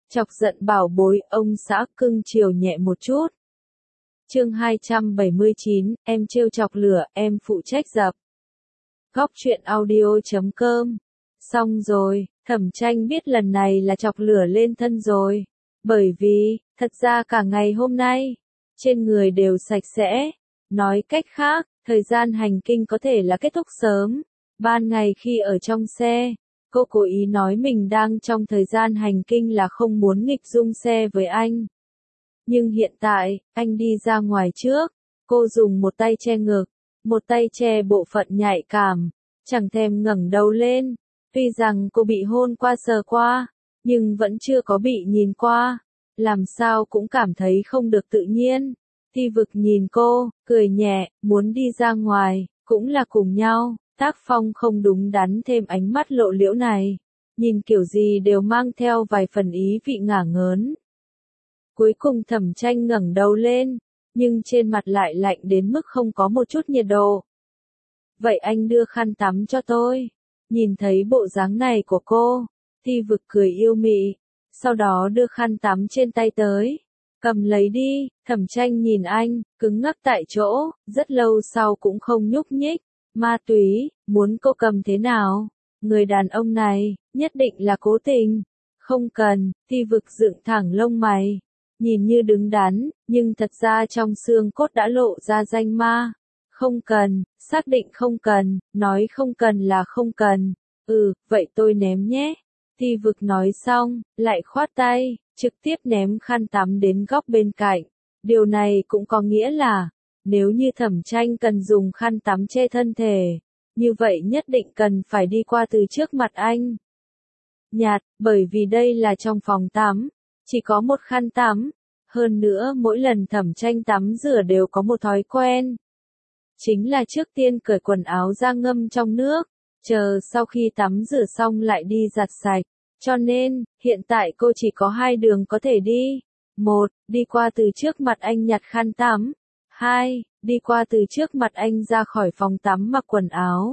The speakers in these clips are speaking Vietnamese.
Chọc giận bảo bối, ông xã cưng chiều nhẹ một chút. Chương 279, em trêu chọc lửa, em phụ trách dập. Góc truyện audio.com. Xong rồi, Thẩm Tranh biết lần này là chọc lửa lên thân rồi. Bởi vì, thật ra cả ngày hôm nay, trên người đều sạch sẽ. Nói cách khác, thời gian hành kinh có thể là kết thúc sớm. Ban ngày khi ở trong xe, cô cố ý nói mình đang trong thời gian hành kinh là không muốn nghịch dung xe với anh. Nhưng hiện tại, anh đi ra ngoài trước, cô dùng một tay che ngực, một tay che bộ phận nhạy cảm, chẳng thèm ngẩng đầu lên. Tuy rằng cô bị hôn qua sờ qua, nhưng vẫn chưa có bị nhìn qua, làm sao cũng cảm thấy không được tự nhiên. Thi Vực nhìn cô, cười nhẹ, muốn đi ra ngoài, cũng là cùng nhau. Tác phong không đúng đắn thêm ánh mắt lộ liễu này, nhìn kiểu gì đều mang theo vài phần ý vị ngả ngớn. Cuối cùng Thẩm Tranh ngẩng đầu lên, nhưng trên mặt lại lạnh đến mức không có một chút nhiệt độ. Vậy anh đưa khăn tắm cho tôi. Nhìn thấy bộ dáng này của cô, Thi Vực cười yêu mị, sau đó đưa khăn tắm trên tay tới. Cầm lấy đi. Thẩm Tranh nhìn anh, cứng ngắc tại chỗ, rất lâu sau cũng không nhúc nhích. Ma túy, muốn cô cầm thế nào? Người đàn ông này, nhất định là cố tình. Không cần. Thi Vực dựng thẳng lông mày, nhìn như đứng đắn, nhưng thật ra trong xương cốt đã lộ ra danh ma. Không cần, xác định không cần, nói không cần là không cần. Vậy tôi ném nhé. Thi Vực nói xong, lại khoát tay, trực tiếp ném khăn tắm đến góc bên cạnh. Điều này cũng có nghĩa là, nếu như Thẩm Tranh cần dùng khăn tắm che thân thể, như vậy nhất định cần phải đi qua từ trước mặt anh. Nhạt, bởi vì đây là trong phòng tắm, chỉ có một khăn tắm. Hơn nữa mỗi lần Thẩm Tranh tắm rửa đều có một thói quen. Chính là trước tiên cởi quần áo ra ngâm trong nước, chờ sau khi tắm rửa xong lại đi giặt sạch. Cho nên, hiện tại cô chỉ có hai đường có thể đi. 1. Đi qua từ trước mặt anh nhặt khăn tắm. 2. Đi qua từ trước mặt anh ra khỏi phòng tắm mặc quần áo.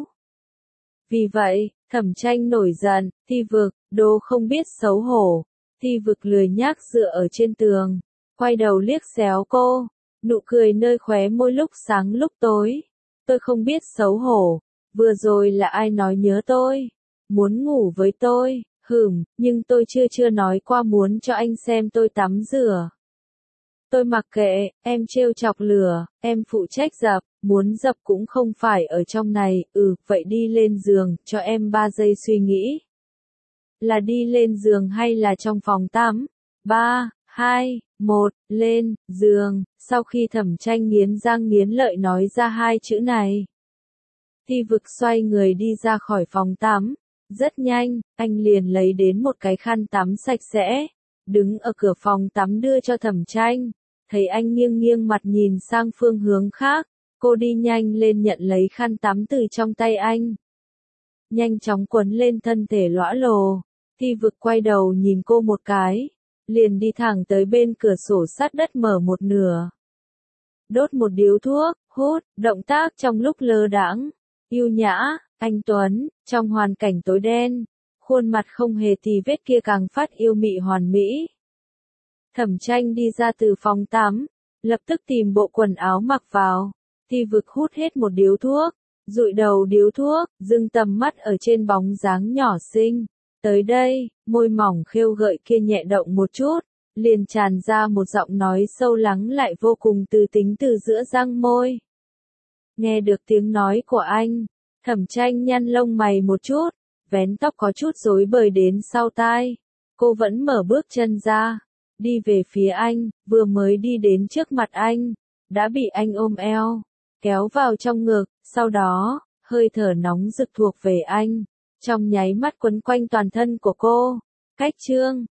Vì vậy, Thẩm Tranh nổi giận, Thi Vực, đồ không biết xấu hổ. Thi Vực lười nhác dựa ở trên tường, quay đầu liếc xéo cô, nụ cười nơi khóe môi lúc sáng lúc tối. Tôi không biết xấu hổ, vừa rồi là ai nói nhớ tôi, muốn ngủ với tôi, nhưng tôi chưa nói qua muốn cho anh xem tôi tắm rửa. Tôi mặc kệ, em trêu chọc lửa, em phụ trách dập, muốn dập cũng không phải ở trong này, vậy đi lên giường, cho em 3 giây suy nghĩ. Là đi lên giường hay là trong phòng tắm? 3, 2, 1, lên, giường. Sau khi Thẩm Tranh nghiến răng nghiến lợi nói ra hai chữ này, Thi Vực xoay người đi ra khỏi phòng tắm. Rất nhanh, anh liền lấy đến một cái khăn tắm sạch sẽ, đứng ở cửa phòng tắm đưa cho Thẩm Tranh. Thấy anh nghiêng nghiêng mặt nhìn sang phương hướng khác, cô đi nhanh lên nhận lấy khăn tắm từ trong tay anh. Nhanh chóng quấn lên thân thể lõa lồ, Thi Vực quay đầu nhìn cô một cái, liền đi thẳng tới bên cửa sổ sát đất mở một nửa. Đốt một điếu thuốc, hút, động tác trong lúc lơ đãng, yêu nhã, anh tuấn, trong hoàn cảnh tối đen, khuôn mặt không hề tì vết kia càng phát yêu mị hoàn mỹ. Thẩm Tranh đi ra từ phòng tắm, lập tức tìm bộ quần áo mặc vào. Thi Vực hút hết một điếu thuốc, dụi đầu điếu thuốc, dừng tầm mắt ở trên bóng dáng nhỏ xinh. Tới đây, môi mỏng khêu gợi kia nhẹ động một chút, liền tràn ra một giọng nói sâu lắng lại vô cùng từ tính từ giữa răng môi. Nghe được tiếng nói của anh, Thẩm Tranh nhăn lông mày một chút, vén tóc có chút rối bời đến sau tai. Cô vẫn mở bước chân ra, đi về phía anh, vừa mới đi đến trước mặt anh, đã bị anh ôm eo, kéo vào trong ngực, sau đó, hơi thở nóng rực thuộc về anh, trong nháy mắt quấn quanh toàn thân của cô. Cách chương